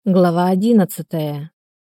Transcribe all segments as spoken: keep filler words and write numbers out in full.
Глава одиннадцатая.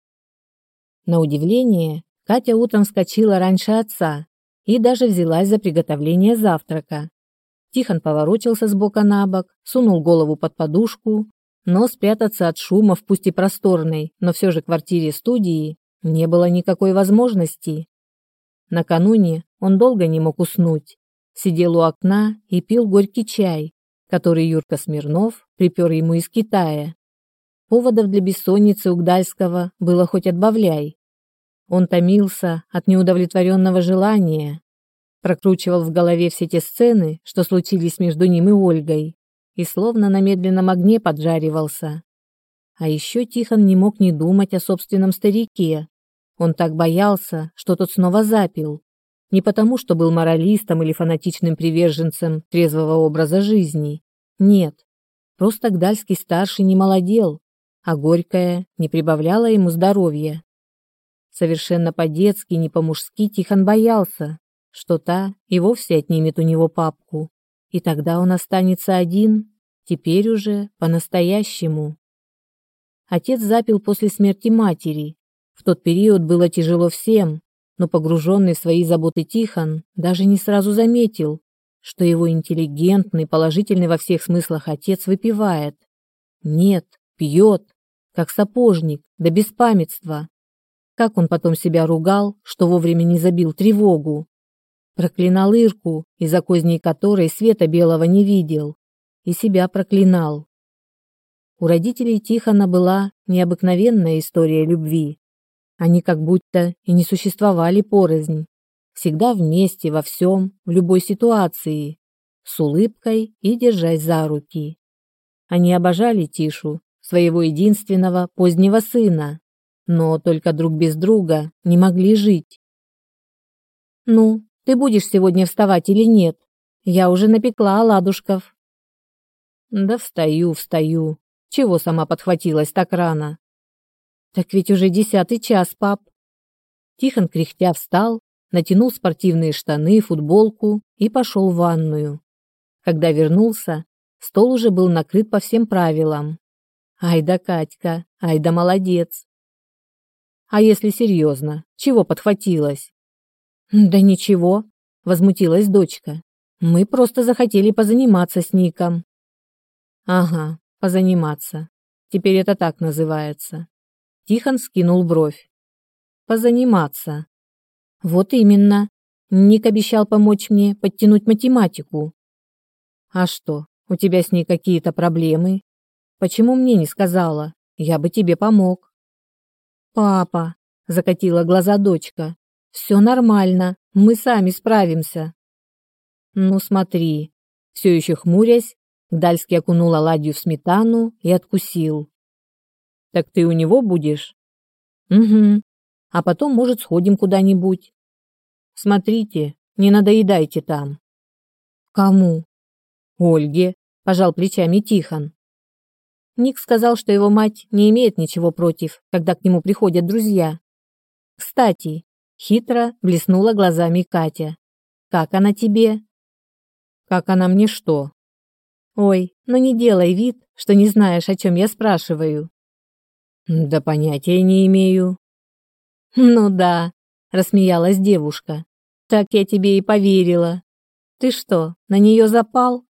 На удивление, Катя утром вскочила раньше отца и даже взялась за приготовление завтрака. Тихон поворочился с бока на бок, сунул голову под подушку, но спрятаться от шумов, пусть и просторной, но все же квартире-студии, не было никакой возможности. Накануне он долго не мог уснуть, сидел у окна и пил горький чай, который Юрка Смирнов припер ему из Китая. Поводов для бессонницы у Гдальского было хоть отбавляй. Он томился от неудовлетворенного желания, прокручивал в голове все те сцены, что случились между ним и Ольгой, и словно на медленном огне поджаривался. А еще Тихон не мог не думать о собственном старике. Он так боялся, что тот снова запил. Не потому, что был моралистом или фанатичным приверженцем трезвого образа жизни. Нет, просто Гдальский-старший не молодел, а горькое не прибавляло ему здоровья. Совершенно по-детски, не по-мужски Тихон боялся, что та и вовсе отнимет у него папку, и тогда он останется один, теперь уже по-настоящему. Отец запил после смерти матери. В тот период было тяжело всем, но погруженный в свои заботы Тихон даже не сразу заметил, что его интеллигентный, положительный во всех смыслах отец выпивает. Нет, пьет, как сапожник, до беспамятства. Как он потом себя ругал, что вовремя не забил тревогу. Проклинал Ирку, из-за козней которой света белого не видел, и себя проклинал. У родителей Тихона была необыкновенная история любви. Они как будто и не существовали порознь, всегда вместе во всем, в любой ситуации, с улыбкой и держась за руки. Они обожали Тишу, своего единственного позднего сына, но только друг без друга не могли жить. «Ну, ты будешь сегодня вставать или нет? Я уже напекла оладушков». «Да встаю, встаю. Чего сама подхватилась так рано?» «Так ведь уже десятый час, пап». Тихон кряхтя встал, натянул спортивные штаны, футболку и пошел в ванную. Когда вернулся, стол уже был накрыт по всем правилам. Ай да Катька, ай да молодец. А если серьезно, чего подхватилась? Да ничего, возмутилась дочка. Мы просто захотели позаниматься с Ником. Ага, позаниматься. Теперь это так называется. Тихон скинул бровь. Позаниматься. Вот именно. Ник обещал помочь мне подтянуть математику. А что, у тебя с ней какие-то проблемы? Почему мне не сказала? Я бы тебе помог. Папа, закатила глаза дочка. Все нормально, мы сами справимся. Ну смотри, все еще хмурясь, Гдальский окунул оладью в сметану и откусил. Так ты у него будешь? Угу. А потом, может, сходим куда-нибудь. Смотрите, не надоедайте там. Кому? Ольге, пожал плечами Тихон. Ник сказал, что его мать не имеет ничего против, когда к нему приходят друзья. Кстати, хитро блеснула глазами Катя. Как она тебе? Как она мне что? Ой, ну не делай вид, что не знаешь, о чем я спрашиваю. Да понятия не имею. Ну да, рассмеялась девушка. Так я тебе и поверила. Ты что, на нее запал?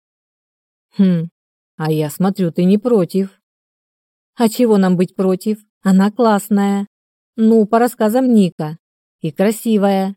Хм. А я смотрю, ты не против. А чего нам быть против? Она классная. Ну, по рассказам Ника. И красивая.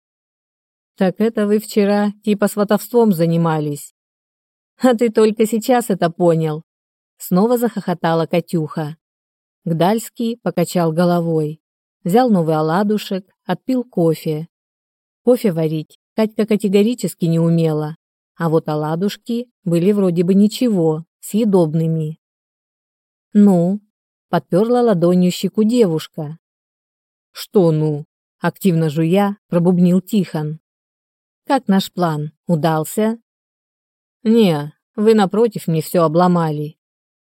Так это вы вчера типа сватовством занимались. А ты только сейчас это понял. Снова захохотала Катюха. Гдальский покачал головой. Взял новый оладушек, отпил кофе. Кофе варить Катька категорически не умела. А вот оладушки были вроде бы ничего, съедобными. «Ну?» — подперла ладонью щеку девушка. «Что ну?» — активно жуя, пробубнил Тихон. «Как наш план? Удался?» «Не, вы напротив мне все обломали».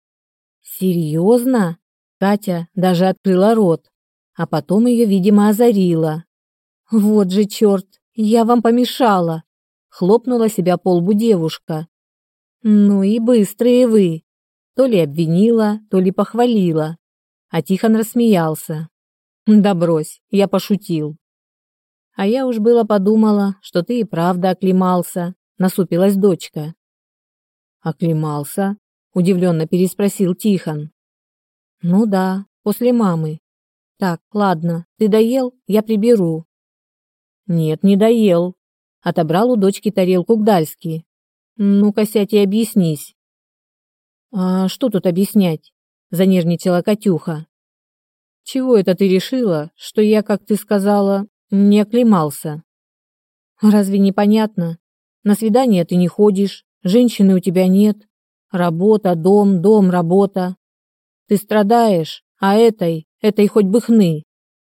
«Серьезно?» — Катя даже открыла рот, а потом ее, видимо, озарило. «Вот же черт, я вам помешала!» — хлопнула себя по лбу девушка. «Ну и быстрые вы!» То ли обвинила, то ли похвалила. а Тихон рассмеялся. Да брось, я пошутил. А я уж было подумала, что ты и правда оклемался, насупилась дочка. Оклемался? Удивленно переспросил Тихон. Ну да, после мамы. Так, ладно, ты доел, я приберу. Нет, не доел. Отобрал у дочки тарелку Гдальский. Ну-ка, сядь и объяснись. А что тут объяснять? Занервничала Катюха. Чего это ты решила, что я, как ты сказала, не оклемался? Разве не понятно? На свидание ты не ходишь, женщины у тебя нет. Работа, дом, дом, работа. Ты страдаешь, а этой, этой хоть бы хны.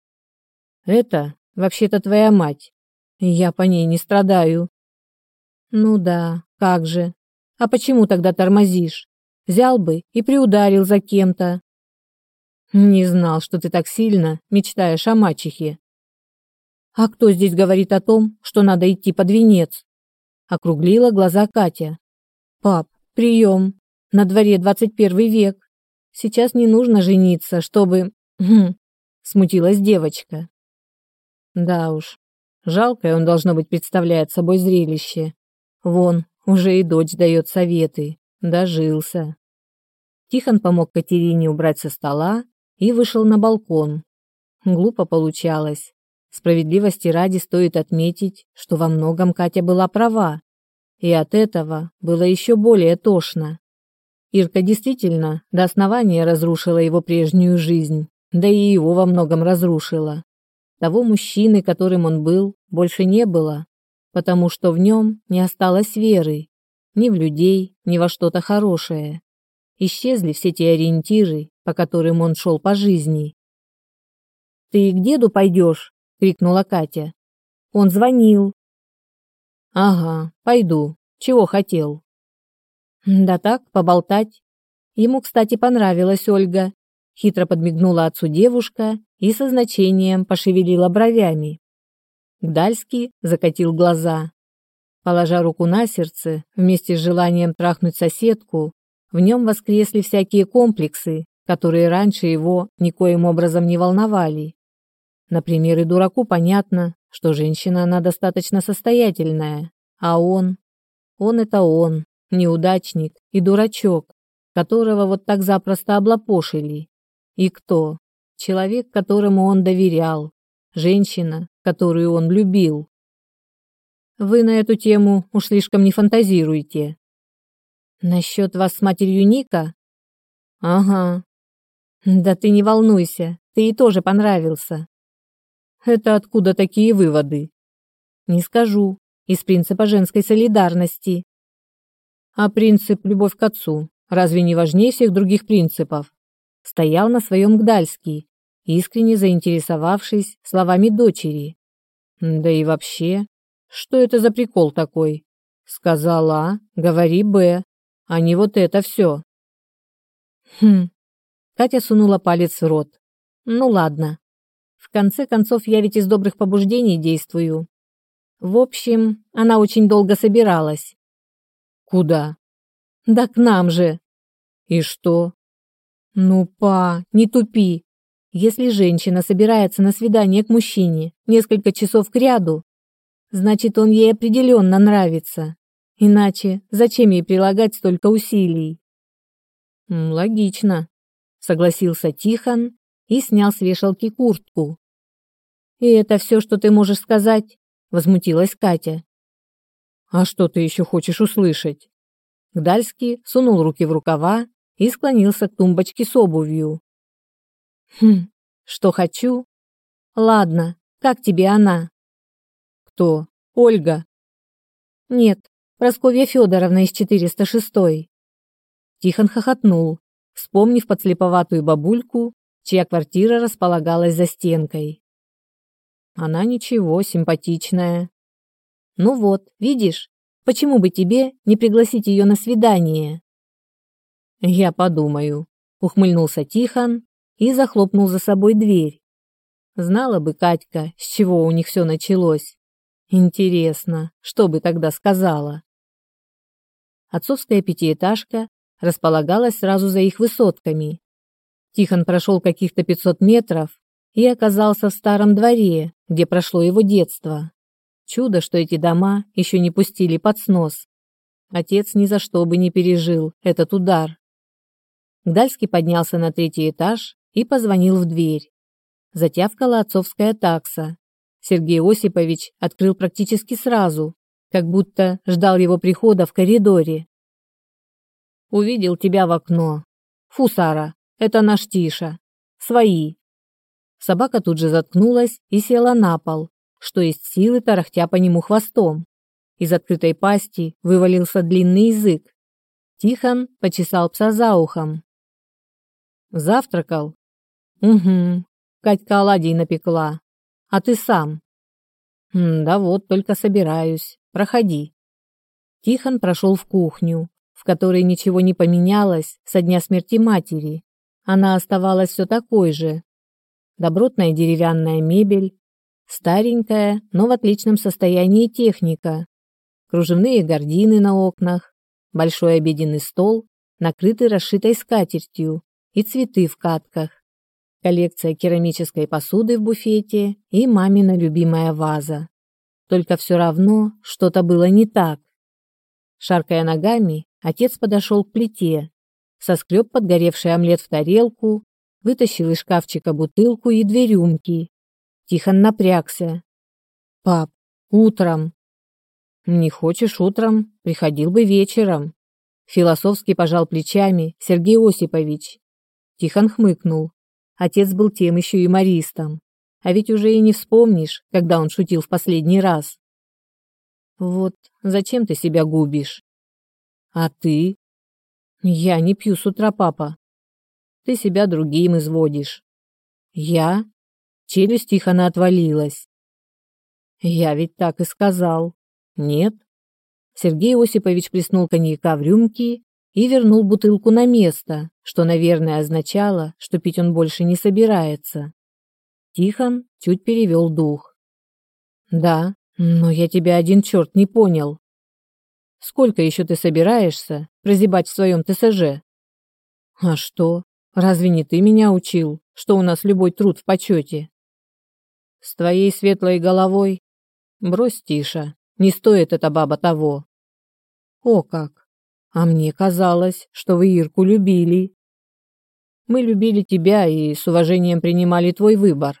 Это вообще-то твоя мать. Я по ней не страдаю. Ну да, как же. А почему тогда тормозишь? Взял бы и приударил за кем-то. Не знал, что ты так сильно мечтаешь о мачехе. А кто здесь говорит о том, что надо идти под венец? Округлила глаза Катя. Пап, прием. На дворе двадцать первый век. Сейчас не нужно жениться, чтобы... Хм, смутилась девочка. Да уж, жалкое он, должно быть, представляет собой зрелище. Вон, уже и дочь дает советы. Дожился. Тихон помог Катерине убрать со стола и вышел на балкон. Глупо получалось. Справедливости ради стоит отметить, что во многом Катя была права. И от этого было еще более тошно. Ирка действительно до основания разрушила его прежнюю жизнь, да и его во многом разрушила. Того мужчины, которым он был, больше не было, потому что в нем не осталось веры, ни в людей, ни во что-то хорошее. Исчезли все те ориентиры, по которым он шел по жизни. «Ты к деду пойдешь?» — крикнула Катя. «Он звонил». «Ага, пойду. Чего хотел?» «Да так, поболтать. Ему, кстати, понравилась Ольга». Хитро подмигнула отцу девушка и со значением пошевелила бровями. Гдальский закатил глаза. Положа руку на сердце, вместе с желанием трахнуть соседку, в нем воскресли всякие комплексы, которые раньше его никоим образом не волновали. Например, и дураку понятно, что женщина она достаточно состоятельная, а он... Он это он, неудачник и дурачок, которого вот так запросто облапошили. И кто? Человек, которому он доверял, женщина, которую он любил. Вы на эту тему уж слишком не фантазируете. Насчет вас с матерью Ника? Ага. Да ты не волнуйся, ты ей тоже понравился. Это откуда такие выводы? Не скажу. Из принципа женской солидарности. А принцип «любовь к отцу» разве не важнее всех других принципов? Стоял на своем Гдальский, искренне заинтересовавшись словами дочери. Да и вообще, что это за прикол такой? Сказала А, говори Б, а не вот это все. Хм. Катя сунула палец в рот. Ну ладно. В конце концов, я ведь из добрых побуждений действую. В общем, она очень долго собиралась. Куда? Да к нам же. И что? Ну, па, не тупи. Если женщина собирается на свидание к мужчине несколько часов кряду, значит, он ей определенно нравится. Иначе зачем ей прилагать столько усилий? Логично, согласился Тихон и снял с вешалки куртку. И это все, что ты можешь сказать? Возмутилась Катя. А что ты еще хочешь услышать? Гдальский сунул руки в рукава и склонился к тумбочке с обувью. Хм, что хочу? Ладно, как тебе она? Кто? Ольга? Нет, Прасковья Федоровна из четыреста шестой. Тихон хохотнул, вспомнив подслеповатую бабульку, чья квартира располагалась за стенкой. Она ничего, симпатичная. Ну вот, видишь, почему бы тебе не пригласить ее на свидание? Я подумаю, ухмыльнулся Тихон и захлопнул за собой дверь. Знала бы Катька, с чего у них все началось. Интересно, что бы тогда сказала? Отцовская пятиэтажка располагалась сразу за их высотками. Тихон прошел каких-то пятьсот метров и оказался в старом дворе, где прошло его детство. Чудо, что эти дома еще не пустили под снос. Отец ни за что бы не пережил этот удар. Гдальский поднялся на третий этаж и позвонил в дверь. Затявкала отцовская такса. Сергей Осипович открыл практически сразу, как будто ждал его прихода в коридоре. «Увидел тебя в окно. Фу, Сара, это наш Тиша. Свои». Собака тут же заткнулась и села на пол, что есть силы, тарахтя по нему хвостом. Из открытой пасти вывалился длинный язык. Тихон почесал пса за ухом. «Завтракал?» «Угу. Катька оладий напекла. А ты сам?» «Да вот, только собираюсь. Проходи». Тихон прошел в кухню, в которой ничего не поменялось со дня смерти матери. Она оставалась все такой же. Добротная деревянная мебель, старенькая, но в отличном состоянии техника, кружевные гардины на окнах, большой обеденный стол, накрытый расшитой скатертью, и цветы в катках, коллекция керамической посуды в буфете и мамина любимая ваза. Только все равно что-то было не так. Шаркая ногами, отец подошел к плите, соскреб подгоревший омлет в тарелку, вытащил из шкафчика бутылку и две рюмки. Тихон напрягся. «Пап, утром». «Не хочешь утром? Приходил бы вечером». Философски пожал плечами Сергей Осипович. Тихон хмыкнул. Отец был тем еще юмористом. А ведь уже и не вспомнишь, когда он шутил в последний раз. «Вот зачем ты себя губишь?» «А ты?» «Я не пью с утра, папа». «Ты себя другим изводишь». «Я?» Челюсть Тихона отвалилась. «Я ведь так и сказал». «Нет». Сергей Осипович плеснул коньяка в рюмки и вернул бутылку на место, что, наверное, означало, что пить он больше не собирается. Тихон чуть перевел дух. «Да, но я тебя один черт не понял. Сколько еще ты собираешься прозябать в своем ТСЖ?» «А что? Разве не ты меня учил, что у нас любой труд в почете?» «С твоей светлой головой? Брось, Тиша, не стоит эта баба того». «О как! А мне казалось, что вы Ирку любили». «Мы любили тебя и с уважением принимали твой выбор».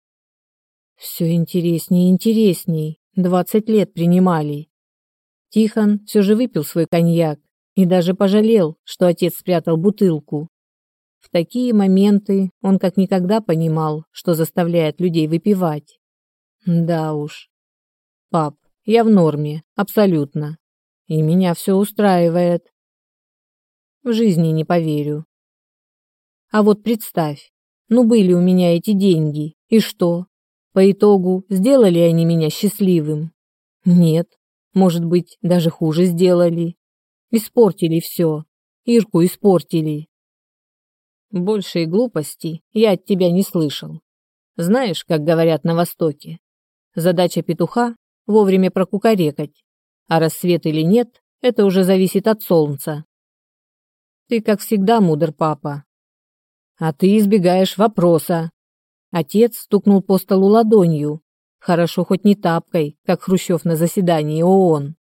«Все интересней и интересней. Двадцать лет принимали». Тихон все же выпил свой коньяк и даже пожалел, что отец спрятал бутылку. В такие моменты он как никогда понимал, что заставляет людей выпивать. Да уж. «Пап, я в норме, абсолютно. И меня все устраивает». «В жизни не поверю». «А вот представь, ну были у меня эти деньги, и что? По итогу сделали они меня счастливым? Нет, может быть, даже хуже сделали. Испортили все. Ирку испортили». «Большей глупости я от тебя не слышал. Знаешь, как говорят на Востоке, задача петуха — вовремя прокукарекать, а рассвет или нет, это уже зависит от солнца. Ты, как всегда, мудр, папа. А ты избегаешь вопроса». Отец стукнул по столу ладонью, хорошо хоть не тапкой, как Хрущев на заседании ООН.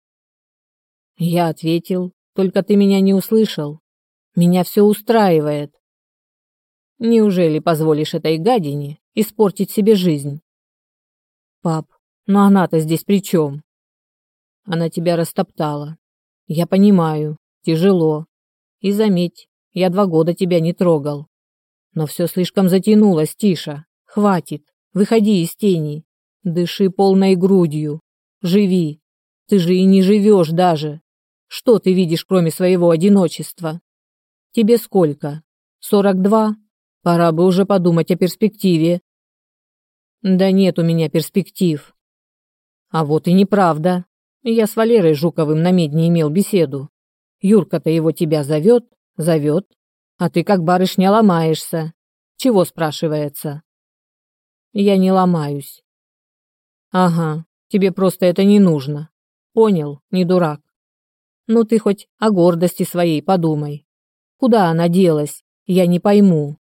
Я ответил, только ты меня не услышал. Меня все устраивает. Неужели позволишь этой гадине испортить себе жизнь? Пап, но она-то здесь при чем? Она тебя растоптала. Я понимаю, тяжело. И заметь, я два года тебя не трогал. Но все слишком затянулось, Тиша. Хватит, выходи из тени. Дыши полной грудью. Живи. Ты же и не живешь даже. Что ты видишь, кроме своего одиночества? Тебе сколько? Сорок два? Пора бы уже подумать о перспективе. Да нет у меня перспектив. А вот и неправда. Я с Валерой Жуковым на медне имел беседу. Юрка-то его тебя зовет, зовет, а ты как барышня ломаешься. Чего, спрашивается? Я не ломаюсь. Ага, тебе просто это не нужно. Понял, не дурак. Ну ты хоть о гордости своей подумай. Куда она делась, я не пойму.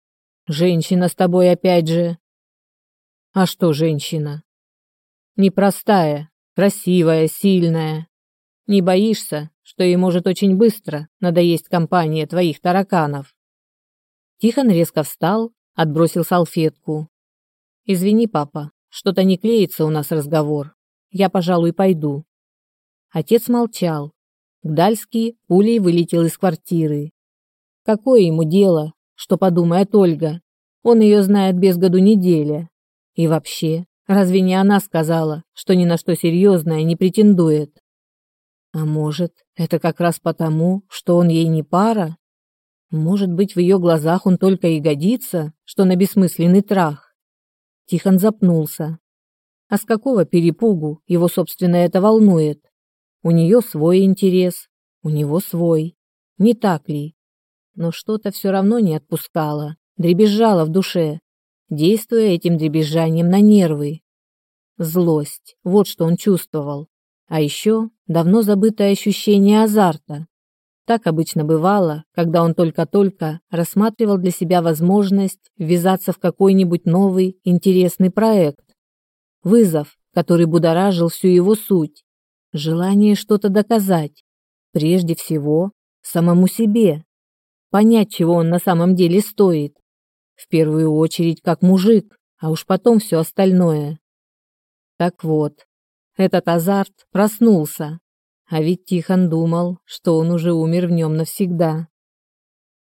Женщина с тобой опять же. А что женщина? Непростая, красивая, сильная. Не боишься, что ей может очень быстро надоесть компания твоих тараканов? Тихон резко встал, отбросил салфетку. Извини, папа, что-то не клеится у нас разговор. Я, пожалуй, пойду. Отец молчал. Гдальский пулей вылетел из квартиры. Какое ему дело, что подумает Ольга? Он ее знает без году неделя. И вообще, разве не она сказала, что ни на что серьезное не претендует? А может, это как раз потому, что он ей не пара? Может быть, в ее глазах он только и годится, что на бессмысленный трах? Тихон запнулся. А с какого перепугу его, собственно, это волнует? У нее свой интерес, у него свой. Не так ли? Но что-то все равно не отпускало, дребезжало в душе, действуя этим дребезжанием на нервы. Злость, вот что он чувствовал. А еще давно забытое ощущение азарта. Так обычно бывало, когда он только-только рассматривал для себя возможность ввязаться в какой-нибудь новый интересный проект. Вызов, который будоражил всю его суть. Желание что-то доказать. Прежде всего, самому себе. Понять, чего он на самом деле стоит. В первую очередь, как мужик, а уж потом все остальное. Так вот, этот азарт проснулся. А ведь Тихон думал, что он уже умер в нем навсегда.